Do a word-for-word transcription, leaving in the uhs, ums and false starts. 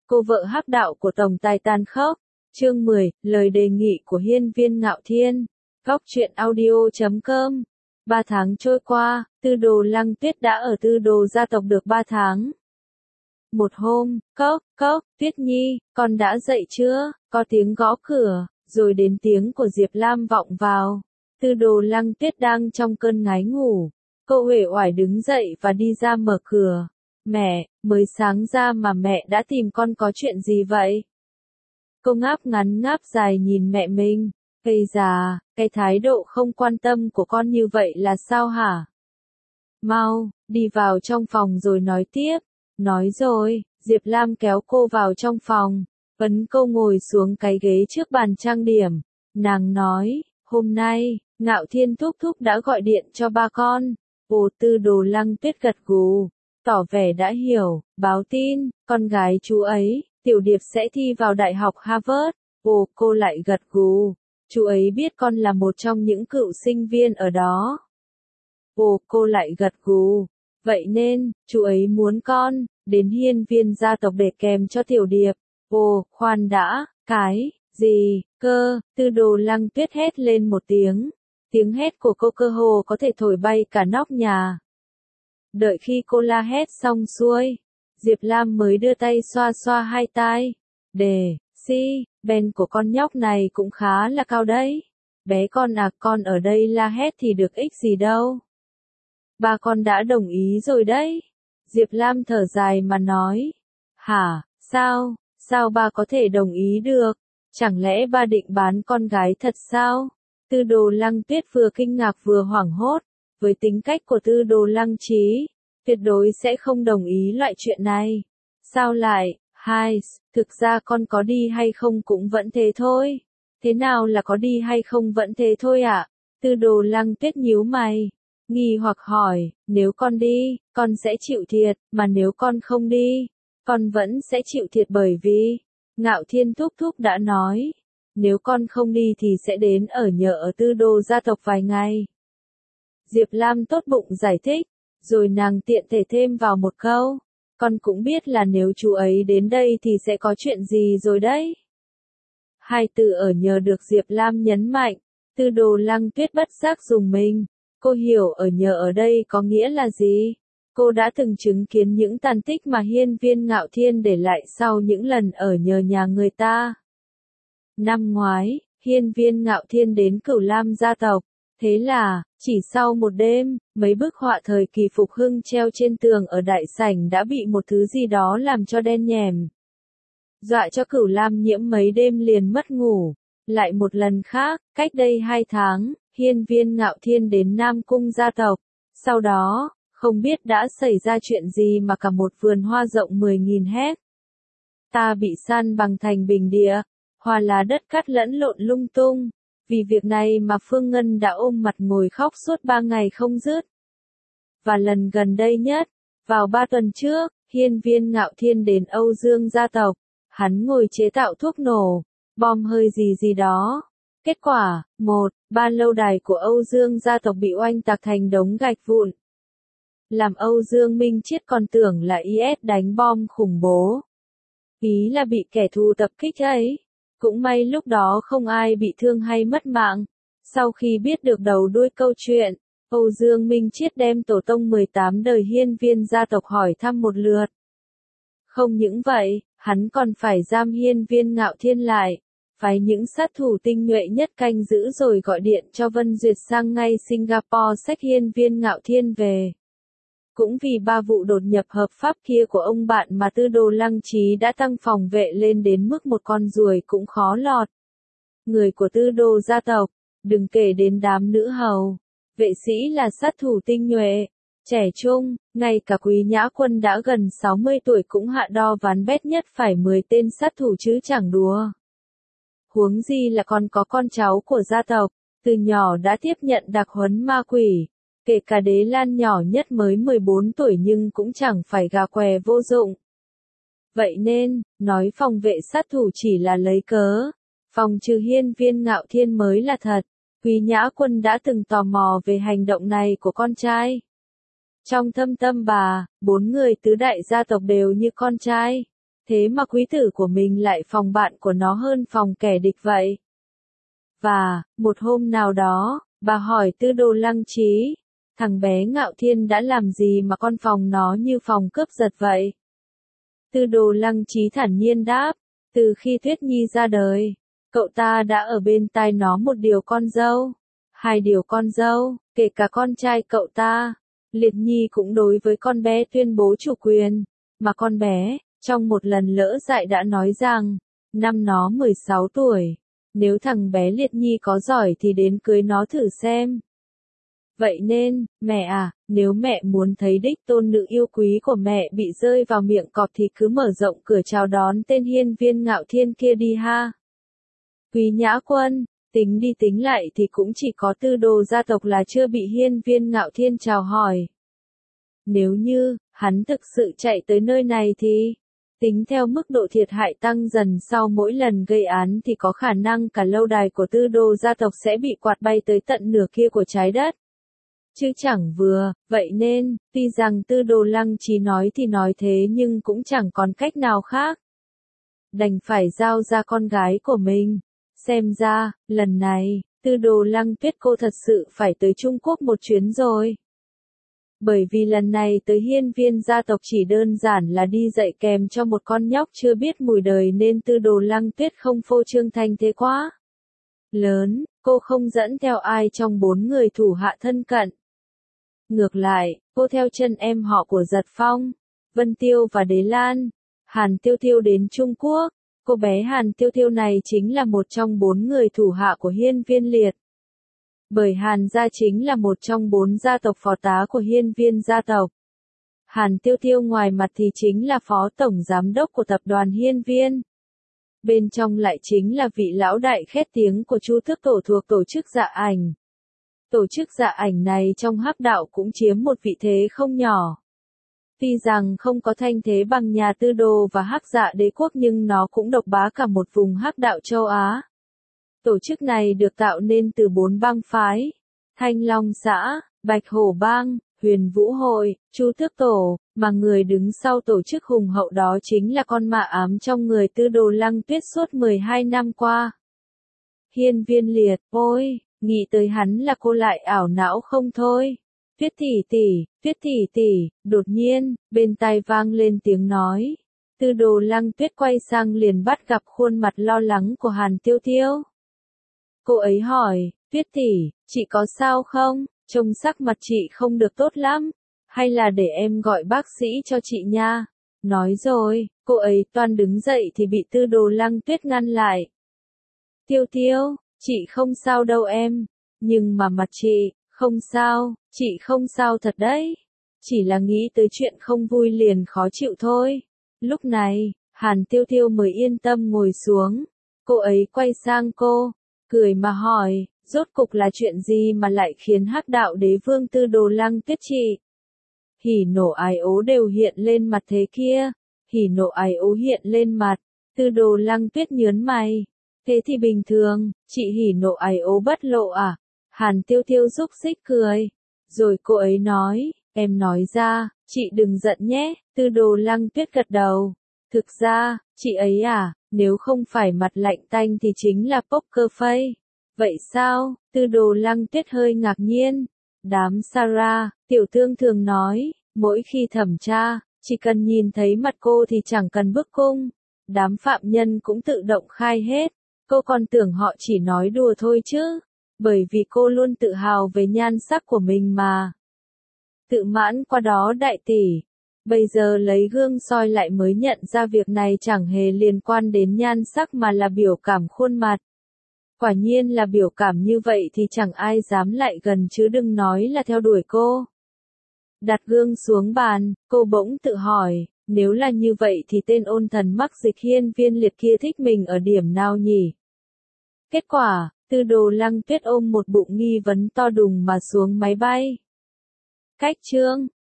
Cô vợ hắc đạo của tổng tài tàn khốc. Chương mười, lời đề nghị của hiên viên Ngạo Thiên. Góc truyện audio chấm com. Ba tháng trôi qua, Tư Đồ Lăng Tuyết đã ở Tư Đồ gia tộc được ba tháng. Một hôm, cốc, cốc, Tuyết Nhi, con đã dậy chưa? Có tiếng gõ cửa, rồi đến tiếng của Diệp Lam vọng vào. Tư Đồ Lăng Tuyết đang trong cơn ngái ngủ. Cô uể oải đứng dậy và đi ra mở cửa. Mẹ, mới sáng ra mà mẹ đã tìm con có chuyện gì vậy? Cô ngáp ngắn ngáp dài nhìn mẹ mình. Ây già, cái thái độ không quan tâm của con như vậy là sao hả? Mau, đi vào trong phòng rồi nói tiếp. Nói rồi, Diệp Lam kéo cô vào trong phòng, ấn cô ngồi xuống cái ghế trước bàn trang điểm. Nàng nói, hôm nay, Ngạo Thiên thúc thúc đã gọi điện cho ba con. Ồ, Tư Đồ Lăng Tuyết gật gù, tỏ vẻ đã hiểu, báo tin, con gái chú ấy, Tiểu Điệp sẽ thi vào Đại học Harvard. Ồ, cô lại gật gù, chú ấy biết con là một trong những cựu sinh viên ở đó. Ồ, cô lại gật gù, vậy nên, chú ấy muốn con đến hiên viên gia tộc để kèm cho Tiểu Điệp. Ồ, khoan đã, cái gì cơ? Tư Đồ Lăng Tuyết hét lên một tiếng. Tiếng hét của cô cơ hồ có thể thổi bay cả nóc nhà. Đợi khi cô la hét xong xuôi, Diệp Lam mới đưa tay xoa xoa hai tai. Đề, si, ben của con nhóc này cũng khá là cao đấy. Bé con à, con ở đây la hét thì được ích gì đâu. Ba con đã đồng ý rồi đấy. Diệp Lam thở dài mà nói. Hả, sao, sao ba có thể đồng ý được? Chẳng lẽ ba định bán con gái thật sao? Tư Đồ Lăng Tuyết vừa kinh ngạc vừa hoảng hốt. Với tính cách của Tư Đồ Lăng Trí, tuyệt đối sẽ không đồng ý loại chuyện này. Sao lại, hai, thực ra con có đi hay không cũng vẫn thế thôi. Thế nào là có đi hay không vẫn thế thôi ạ? À? Tư Đồ Lăng Tuyết nhíu mày, nghi hoặc hỏi, nếu con đi, con sẽ chịu thiệt, mà nếu con không đi, con vẫn sẽ chịu thiệt bởi vì, Ngạo Thiên thúc thúc đã nói, nếu con không đi thì sẽ đến ở nhờ ở Tư Đồ gia tộc vài ngày. Diệp Lam tốt bụng giải thích, rồi nàng tiện thể thêm vào một câu, con cũng biết là nếu chú ấy đến đây thì sẽ có chuyện gì rồi đấy. Hai từ ở nhờ được Diệp Lam nhấn mạnh, Tư Đồ Lăng Tuyết bất giác dùng mình. Cô hiểu ở nhờ ở đây có nghĩa là gì? Cô đã từng chứng kiến những tàn tích mà hiên viên Ngạo Thiên để lại sau những lần ở nhờ nhà người ta. Năm ngoái, hiên viên Ngạo Thiên đến Cửu Lam gia tộc. Thế là, chỉ sau một đêm, mấy bức họa thời kỳ phục hưng treo trên tường ở đại sảnh đã bị một thứ gì đó làm cho đen nhèm. Dọa cho Cửu Lam Nhiễm mấy đêm liền mất ngủ. Lại một lần khác, cách đây hai tháng, hiên viên Ngạo Thiên đến Nam Cung gia tộc. Sau đó, không biết đã xảy ra chuyện gì mà cả một vườn hoa rộng mười nghìn héc ta bị san bằng thành bình địa, hoa là đất cát lẫn lộn lung tung. Vì việc này mà Phương Ngân đã ôm mặt ngồi khóc suốt ba ngày không dứt. Và lần gần đây nhất, vào ba tuần trước, hiên viên Ngạo Thiên đến Âu Dương gia tộc. Hắn ngồi chế tạo thuốc nổ, bom hơi gì gì đó. Kết quả, một, ba lâu đài của Âu Dương gia tộc bị oanh tạc thành đống gạch vụn. Làm Âu Dương Minh Chiết còn tưởng là i ét đánh bom khủng bố. Ý là bị kẻ thù tập kích ấy. Cũng may lúc đó không ai bị thương hay mất mạng. Sau khi biết được đầu đuôi câu chuyện, Âu Dương Minh Chiết đem tổ tông mười tám đời hiên viên gia tộc hỏi thăm một lượt. Không những vậy, hắn còn phải giam hiên viên Ngạo Thiên lại, phái những sát thủ tinh nhuệ nhất canh giữ rồi gọi điện cho Vân Duyệt sang ngay Singapore xách hiên viên Ngạo Thiên về. Cũng vì ba vụ đột nhập hợp pháp kia của ông bạn mà Tư Đồ Lăng Trí đã tăng phòng vệ lên đến mức một con ruồi cũng khó lọt. Người của Tư Đồ gia tộc, đừng kể đến đám nữ hầu, vệ sĩ là sát thủ tinh nhuệ, trẻ trung, ngay cả Quý Nhã Quân đã gần sáu mươi tuổi cũng hạ đo ván bét nhất phải mười tên sát thủ chứ chẳng đùa. Huống gì là còn có con cháu của gia tộc, từ nhỏ đã tiếp nhận đặc huấn ma quỷ. Kể cả Đế Lan nhỏ nhất mới mười bốn tuổi nhưng cũng chẳng phải gà què vô dụng. Vậy nên, nói phòng vệ sát thủ chỉ là lấy cớ, phòng trừ hiên viên Ngạo Thiên mới là thật. Quý Nhã Quân đã từng tò mò về hành động này của con trai. Trong thâm tâm bà, bốn người tứ đại gia tộc đều như con trai. Thế mà quý tử của mình lại phòng bạn của nó hơn phòng kẻ địch vậy. Và, một hôm nào đó, bà hỏi Tư Đồ Lăng Trí, thằng bé Ngạo Thiên đã làm gì mà con phòng nó như phòng cướp giật vậy? Tư Đồ Lăng Trí thản nhiên đáp, từ khi Tuyết Nhi ra đời, cậu ta đã ở bên tai nó một điều con dâu, hai điều con dâu, kể cả con trai cậu ta. Liệt Nhi cũng đối với con bé tuyên bố chủ quyền, mà con bé, trong một lần lỡ dại đã nói rằng, năm nó mười sáu tuổi, nếu thằng bé Liệt Nhi có giỏi thì đến cưới nó thử xem. Vậy nên, mẹ à, nếu mẹ muốn thấy đích tôn nữ yêu quý của mẹ bị rơi vào miệng cọp thì cứ mở rộng cửa chào đón tên Hiên Viên Ngạo Thiên kia đi ha. Quý Nhã Quân, tính đi tính lại thì cũng chỉ có Tư Đồ gia tộc là chưa bị Hiên Viên Ngạo Thiên chào hỏi. Nếu như, hắn thực sự chạy tới nơi này thì, tính theo mức độ thiệt hại tăng dần sau mỗi lần gây án thì có khả năng cả lâu đài của Tư Đồ gia tộc sẽ bị quạt bay tới tận nửa kia của trái đất. Chứ chẳng vừa, vậy nên, tuy rằng Tư Đồ Lăng Trí nói thì nói thế nhưng cũng chẳng còn cách nào khác. Đành phải giao ra con gái của mình. Xem ra, lần này, Tư Đồ Lăng Tuyết cô thật sự phải tới Trung Quốc một chuyến rồi. Bởi vì lần này tới Hiên Viên gia tộc chỉ đơn giản là đi dạy kèm cho một con nhóc chưa biết mùi đời nên Tư Đồ Lăng Tuyết không phô trương thanh thế quá lớn, cô không dẫn theo ai trong bốn người thủ hạ thân cận. Ngược lại, cô theo chân em họ của Giật Phong, Vân Tiêu và Đế Lan, Hàn Tiêu Tiêu đến Trung Quốc. Cô bé Hàn Tiêu Tiêu này chính là một trong bốn người thủ hạ của Hiên Viên Liệt. Bởi Hàn gia chính là một trong bốn gia tộc phó tá của Hiên Viên gia tộc. Hàn Tiêu Tiêu ngoài mặt thì chính là phó tổng giám đốc của tập đoàn Hiên Viên. Bên trong lại chính là vị lão đại khét tiếng của Chu Tước Tổ thuộc tổ chức Dạ Ảnh. Tổ chức Dạ Ảnh này trong hắc đạo cũng chiếm một vị thế không nhỏ. Tuy rằng không có thanh thế bằng nhà Tư Đồ và Hắc Dạ Đế quốc nhưng nó cũng độc bá cả một vùng hắc đạo châu Á. Tổ chức này được tạo nên từ bốn bang phái: Thanh Long xã, Bạch Hổ bang, Huyền Vũ hội, Chu Tước Tổ, mà người đứng sau tổ chức hùng hậu đó chính là con mạ ám trong người Tư Đồ Lăng Tuyết suốt mười hai năm qua. Hiên Viên Liệt, ôi, nghĩ tới hắn là cô lại ảo não không thôi. Tuyết tỷ tỷ, Tuyết tỷ tỷ, đột nhiên, bên tai vang lên tiếng nói. Tư Đồ Lăng Tuyết quay sang liền bắt gặp khuôn mặt lo lắng của Hàn Tiêu Tiêu. Cô ấy hỏi, Tuyết tỷ, chị có sao không? Trông sắc mặt chị không được tốt lắm. Hay là để em gọi bác sĩ cho chị nha. Nói rồi, cô ấy toan đứng dậy thì bị Tư Đồ Lăng Tuyết ngăn lại. Tiêu Tiêu, chị không sao đâu em. Nhưng mà mặt chị, không sao, chị không sao thật đấy. Chỉ là nghĩ tới chuyện không vui liền khó chịu thôi. Lúc này, Hàn Tiêu Tiêu mới yên tâm ngồi xuống. Cô ấy quay sang cô, cười mà hỏi, rốt cục là chuyện gì mà lại khiến hắc đạo đế vương Tư Đồ Lăng Tuyết chị? Hỉ nộ ái ố đều hiện lên mặt thế kia. Hỉ nộ ái ố hiện lên mặt, Tư Đồ Lăng Tuyết nhớn mày. Thế thì bình thường, chị hỉ nộ ái ố bất lộ à? Hàn Tiêu Tiêu rúc xích cười. Rồi cô ấy nói, em nói ra, chị đừng giận nhé. Tư Đồ Lăng Tuyết gật đầu. Thực ra, chị ấy à, nếu không phải mặt lạnh tanh thì chính là poker face. Vậy sao? Tư Đồ Lăng Tuyết hơi ngạc nhiên. Đám Sarah, tiểu thương thường nói, mỗi khi thẩm tra, chỉ cần nhìn thấy mặt cô thì chẳng cần bức cung. Đám phạm nhân cũng tự động khai hết. Cô còn tưởng họ chỉ nói đùa thôi chứ. Bởi vì cô luôn tự hào về nhan sắc của mình mà. Tự mãn qua đó đại tỷ. Bây giờ lấy gương soi lại mới nhận ra việc này chẳng hề liên quan đến nhan sắc mà là biểu cảm khuôn mặt. Quả nhiên là biểu cảm như vậy thì chẳng ai dám lại gần chứ đừng nói là theo đuổi cô. Đặt gương xuống bàn, cô bỗng tự hỏi, nếu là như vậy thì tên ôn thần mắc dịch Hiên Viên Liệt kia thích mình ở điểm nào nhỉ? Kết quả, Tư Đồ Lăng Tuyết ôm một bụng nghi vấn to đùng mà xuống máy bay. Cách chương